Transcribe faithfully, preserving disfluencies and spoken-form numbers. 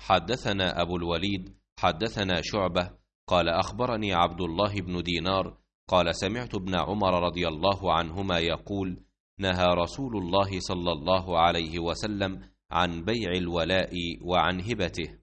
حدثنا أبو الوليد حدثنا شعبة قال أخبرني عبد الله بن دينار قال سمعت ابن عمر رضي الله عنهما يقول نهى رسول الله صلى الله عليه وسلم عن بيع الولاء وعن هبته.